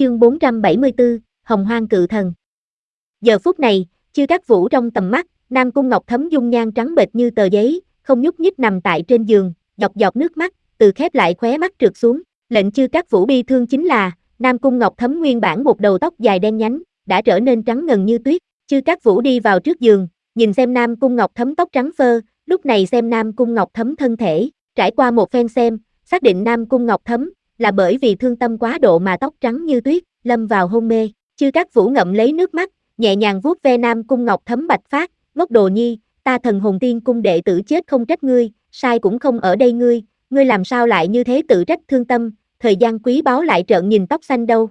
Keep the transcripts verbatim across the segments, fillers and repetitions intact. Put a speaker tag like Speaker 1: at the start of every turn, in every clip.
Speaker 1: Chương bốn trăm bảy mươi tư, Hồng Hoang Cự Thần. Giờ phút này, Chư Cát Vũ trong tầm mắt, Nam Cung Ngọc Thấm dung nhan trắng bệch như tờ giấy, không nhúc nhích nằm tại trên giường, giọt giọt nước mắt từ khép lại khóe mắt trượt xuống. Lệnh Chư Cát Vũ bi thương chính là, Nam Cung Ngọc Thấm nguyên bản một đầu tóc dài đen nhánh, đã trở nên trắng ngần như tuyết. Chư Cát Vũ đi vào trước giường, nhìn xem Nam Cung Ngọc Thấm tóc trắng phơ, lúc này xem Nam Cung Ngọc Thấm thân thể, trải qua một phen xem, xác định Nam Cung Ngọc Thấm là bởi vì thương tâm quá độ mà tóc trắng như tuyết, lâm vào hôn mê. Chư Cát Vũ ngậm lấy nước mắt, nhẹ nhàng vuốt ve Nam Cung Ngọc Thấm bạch phát, ngốc đồ nhi, ta Thần Hồn Tiên Cung đệ tử chết không trách ngươi, sai cũng không ở đây ngươi, ngươi làm sao lại như thế tự trách thương tâm, thời gian quý báu lại trợn nhìn tóc xanh đâu.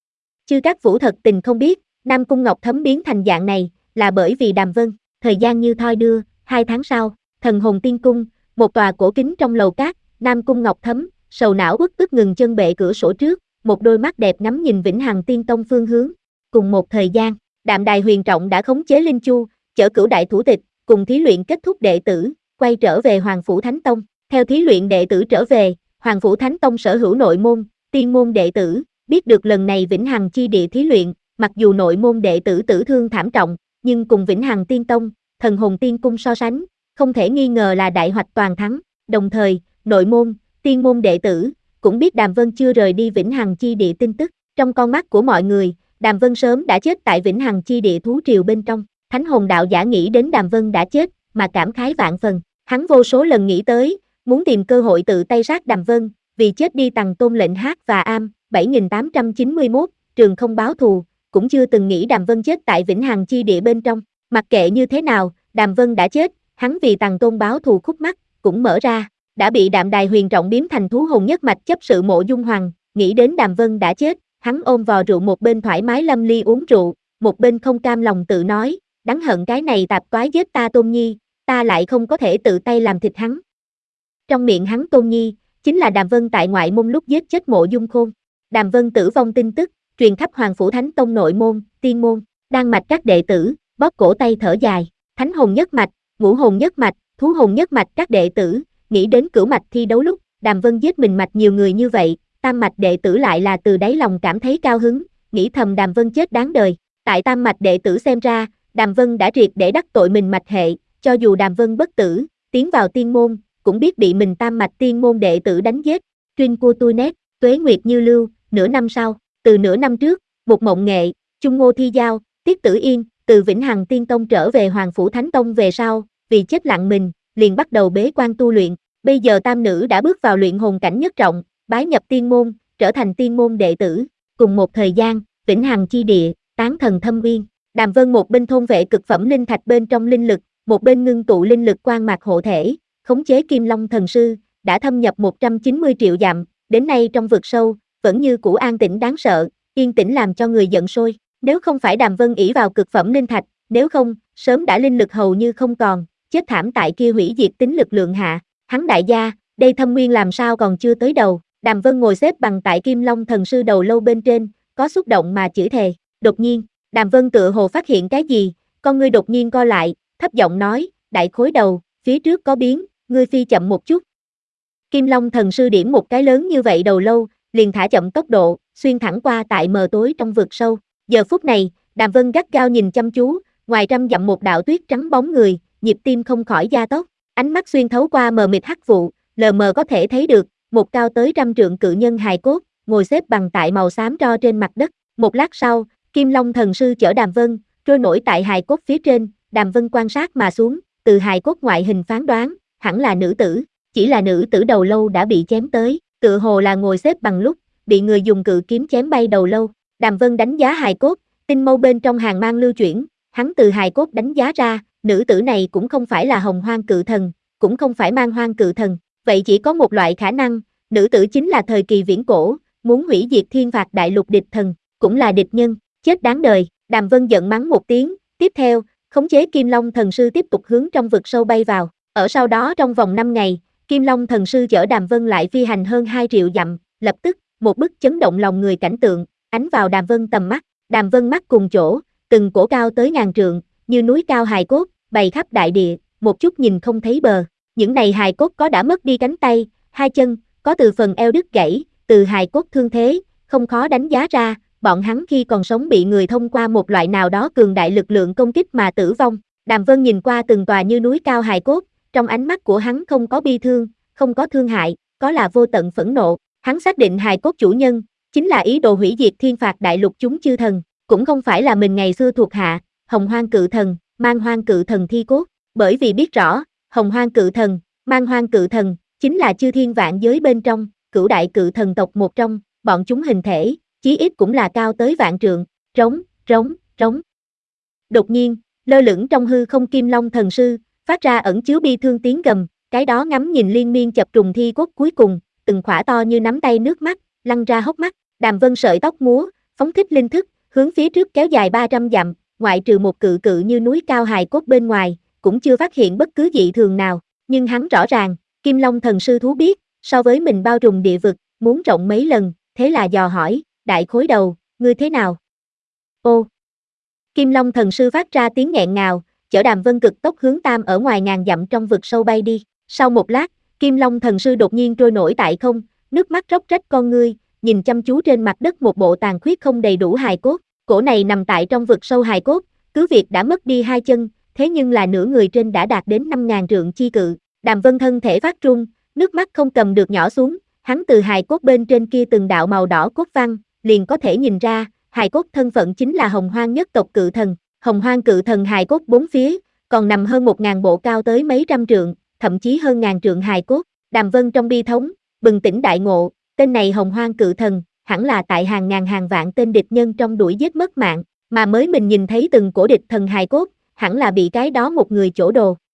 Speaker 1: Chư Cát Vũ thật tình không biết, Nam Cung Ngọc Thấm biến thành dạng này, là bởi vì Đàm Vân. Thời gian như thoi đưa, hai tháng sau, Thần Hồn Tiên Cung, một tòa cổ kính trong lầu cát, Nam Cung Ngọc Thấm, sầu não uất ức ngừng chân bệ cửa sổ trước, một đôi mắt đẹp ngắm nhìn Vĩnh Hằng Tiên Tông phương hướng. Cùng một thời gian, Đạm Đài Huyền Trọng đã khống chế Linh Chu, chở cửu đại thủ tịch, cùng thí luyện kết thúc đệ tử, quay trở về Hoàng Phủ Thánh Tông. Theo thí luyện đệ tử trở về, Hoàng Phủ Thánh Tông sở hữu nội môn, tiên môn đệ tử, biết được lần này Vĩnh Hằng chi địa thí luyện, mặc dù nội môn đệ tử tử thương thảm trọng, nhưng cùng Vĩnh Hằng Tiên Tông, Thần Hồn Tiên Cung so sánh, không thể nghi ngờ là đại hoạch toàn thắng. Đồng thời, nội môn, tiên môn đệ tử, cũng biết Đàm Vân chưa rời đi Vĩnh Hằng chi địa tin tức. Trong con mắt của mọi người, Đàm Vân sớm đã chết tại Vĩnh Hằng chi địa thú triều bên trong. Thánh hồn đạo giả nghĩ đến Đàm Vân đã chết, mà cảm khái vạn phần. Hắn vô số lần nghĩ tới, muốn tìm cơ hội tự tay sát Đàm Vân, vì chết đi Tằng Tôn lệnh hát và am, bảy nghìn tám trăm chín mươi mốt, trường không báo thù, cũng chưa từng nghĩ Đàm Vân chết tại Vĩnh Hằng chi địa bên trong. Mặc kệ như thế nào, Đàm Vân đã chết, hắn vì Tằng Tôn báo thù khúc mắc, cũng mở ra. Đã bị Đạm Đài Huyền Trọng biến thành thú hồn nhất mạch chấp sự Mộ Dung Hoàng, nghĩ đến Đàm Vân đã chết, hắn ôm vò rượu một bên thoải mái lâm ly uống rượu, một bên không cam lòng tự nói, đáng hận cái này tạp toái giết ta Tôn Nhi, ta lại không có thể tự tay làm thịt hắn. Trong miệng hắn Tôn Nhi, chính là Đàm Vân tại ngoại môn lúc giết chết Mộ Dung Khôn. Đàm Vân tử vong tin tức, truyền khắp Hoàng Phủ Thánh Tông nội môn, tiên môn, đan mạch các đệ tử, bóp cổ tay thở dài, thánh hồn nhất mạch, ngũ hồn nhất mạch, thú hồn nhất mạch các đệ tử, nghĩ đến cửu mạch thi đấu lúc, Đàm Vân giết mình mạch nhiều người như vậy, tam mạch đệ tử lại là từ đáy lòng cảm thấy cao hứng, nghĩ thầm Đàm Vân chết đáng đời. Tại tam mạch đệ tử xem ra, Đàm Vân đã triệt để đắc tội mình mạch hệ, cho dù Đàm Vân bất tử, tiến vào tiên môn, cũng biết bị mình tam mạch tiên môn đệ tử đánh giết. Truyên của tôi nét, tuế nguyệt như lưu, nửa năm sau, từ nửa năm trước, một mộng nghệ, Chung Ngô Thi Giao, Tiết Tử Yên, từ Vĩnh Hằng Tiên Tông trở về Hoàng Phủ Thánh Tông về sau, vì chết lặng mình, liền bắt đầu bế quan tu luyện. Bây giờ tam nữ đã bước vào luyện hồn cảnh nhất trọng, bái nhập tiên môn, trở thành tiên môn đệ tử. Cùng một thời gian, Vĩnh Hằng chi địa, tán thần thâm uyên, Đàm Vân một bên thôn vệ cực phẩm linh thạch bên trong linh lực, một bên ngưng tụ linh lực quang mạc hộ thể, khống chế Kim Long thần sư, đã thâm nhập một trăm chín mươi triệu dặm, đến nay trong vực sâu, vẫn như cũ an tĩnh đáng sợ, yên tĩnh làm cho người giận sôi. Nếu không phải Đàm Vân ỷ vào cực phẩm linh thạch, nếu không, sớm đã linh lực hầu như không còn, chết thảm tại kia hủy diệt tính lực lượng hạ. Hắn đại gia, đây thâm nguyên làm sao còn chưa tới đầu. Đàm Vân ngồi xếp bằng tại Kim Long thần sư đầu lâu bên trên, có xúc động mà chửi thề. Đột nhiên, Đàm Vân tựa hồ phát hiện cái gì, con ngươi đột nhiên co lại, thấp giọng nói, đại khối đầu, phía trước có biến, ngươi phi chậm một chút. Kim Long thần sư điểm một cái lớn như vậy đầu lâu, liền thả chậm tốc độ, xuyên thẳng qua tại mờ tối trong vực sâu. Giờ phút này, Đàm Vân gắt gao nhìn chăm chú, ngoài trăm dặm một đạo tuyết trắng bóng người, nhịp tim không khỏi gia tốc, ánh mắt xuyên thấu qua mờ mịt hắc vụ, lờ mờ có thể thấy được, một cao tới trăm trượng cự nhân hài cốt, ngồi xếp bằng tại màu xám tro trên mặt đất. Một lát sau, Kim Long thần sư chở Đàm Vân, trôi nổi tại hài cốt phía trên, Đàm Vân quan sát mà xuống, từ hài cốt ngoại hình phán đoán, hẳn là nữ tử, chỉ là nữ tử đầu lâu đã bị chém tới, tựa hồ là ngồi xếp bằng lúc, bị người dùng cự kiếm chém bay đầu lâu. Đàm Vân đánh giá hài cốt, tinh mâu bên trong hàng mang lưu chuyển, hắn từ hài cốt đánh giá ra, nữ tử này cũng không phải là Hồng Hoang Cự Thần, cũng không phải Man Hoang Cự Thần, vậy chỉ có một loại khả năng, nữ tử chính là thời kỳ viễn cổ, muốn hủy diệt thiên phạt đại lục địch thần, cũng là địch nhân, chết đáng đời. Đàm Vân giận mắng một tiếng, tiếp theo, khống chế Kim Long thần sư tiếp tục hướng trong vực sâu bay vào. Ở sau đó trong vòng năm ngày, Kim Long thần sư chở Đàm Vân lại phi hành hơn hai triệu dặm, lập tức, một bức chấn động lòng người cảnh tượng, ánh vào Đàm Vân tầm mắt. Đàm Vân mắt cùng chỗ, từng cổ cao tới ngàn trượng, như núi cao hài cốt, bày khắp đại địa, một chút nhìn không thấy bờ. Những này hài cốt có đã mất đi cánh tay, hai chân, có từ phần eo đứt gãy, từ hài cốt thương thế, không khó đánh giá ra, bọn hắn khi còn sống bị người thông qua một loại nào đó cường đại lực lượng công kích mà tử vong. Đàm Vân nhìn qua từng tòa như núi cao hài cốt, trong ánh mắt của hắn không có bi thương, không có thương hại, có là vô tận phẫn nộ. Hắn xác định hài cốt chủ nhân chính là ý đồ hủy diệt thiên phạt đại lục chúng chư thần, cũng không phải là mình ngày xưa thuộc hạ, Hồng Hoang Cự Thần, Mang Hoang Cự Thần thi cốt, bởi vì biết rõ, Hồng Hoang Cự Thần, Mang Hoang Cự Thần chính là chư thiên vạn giới bên trong, cửu đại cự thần tộc một trong, bọn chúng hình thể, chí ít cũng là cao tới vạn trượng, trống, trống, trống. Đột nhiên, lơ lửng trong hư không Kim Long thần sư, phát ra ẩn chứa bi thương tiếng gầm, cái đó ngắm nhìn liên miên chập trùng thi cốt cuối cùng, từng khỏa to như nắm tay nước mắt, lăn ra hốc mắt. Đàm Vân sợi tóc múa, phóng thích linh thức, hướng phía trước kéo dài ba trăm dặm, ngoại trừ một cự cự như núi cao hài cốt bên ngoài, cũng chưa phát hiện bất cứ dị thường nào, nhưng hắn rõ ràng, Kim Long thần sư thú biết, so với mình bao trùm địa vực, muốn rộng mấy lần, thế là dò hỏi, đại khối đầu, ngươi thế nào? Ô! Kim Long thần sư phát ra tiếng nghẹn ngào, chở Đàm Vân cực tốc hướng tam ở ngoài ngàn dặm trong vực sâu bay đi. Sau một lát, Kim Long thần sư đột nhiên trôi nổi tại không, nước mắt róc rách con ngươi, nhìn chăm chú trên mặt đất một bộ tàn khuyết không đầy đủ hài cốt. Cổ này nằm tại trong vực sâu hài cốt, cứ việc đã mất đi hai chân, thế nhưng là nửa người trên đã đạt đến năm ngàn trượng chi cự. Đàm Vân thân thể phát run, nước mắt không cầm được nhỏ xuống, hắn từ hài cốt bên trên kia từng đạo màu đỏ cốt văn, liền có thể nhìn ra, hài cốt thân phận chính là Hồng Hoang nhất tộc Cự Thần. Hồng Hoang Cự Thần hài cốt bốn phía, còn nằm hơn một ngàn bộ cao tới mấy trăm trượng, thậm chí hơn ngàn trượng hài cốt. Đàm Vân trong bi thống, bừng tỉnh đại ngộ, tên này Hồng Hoang Cự Thần, hẳn là tại hàng ngàn hàng vạn tên địch nhân trong đuổi giết mất mạng, mà mới mình nhìn thấy từng cổ địch thần hài cốt, hẳn là bị cái đó một người chỗ đồ.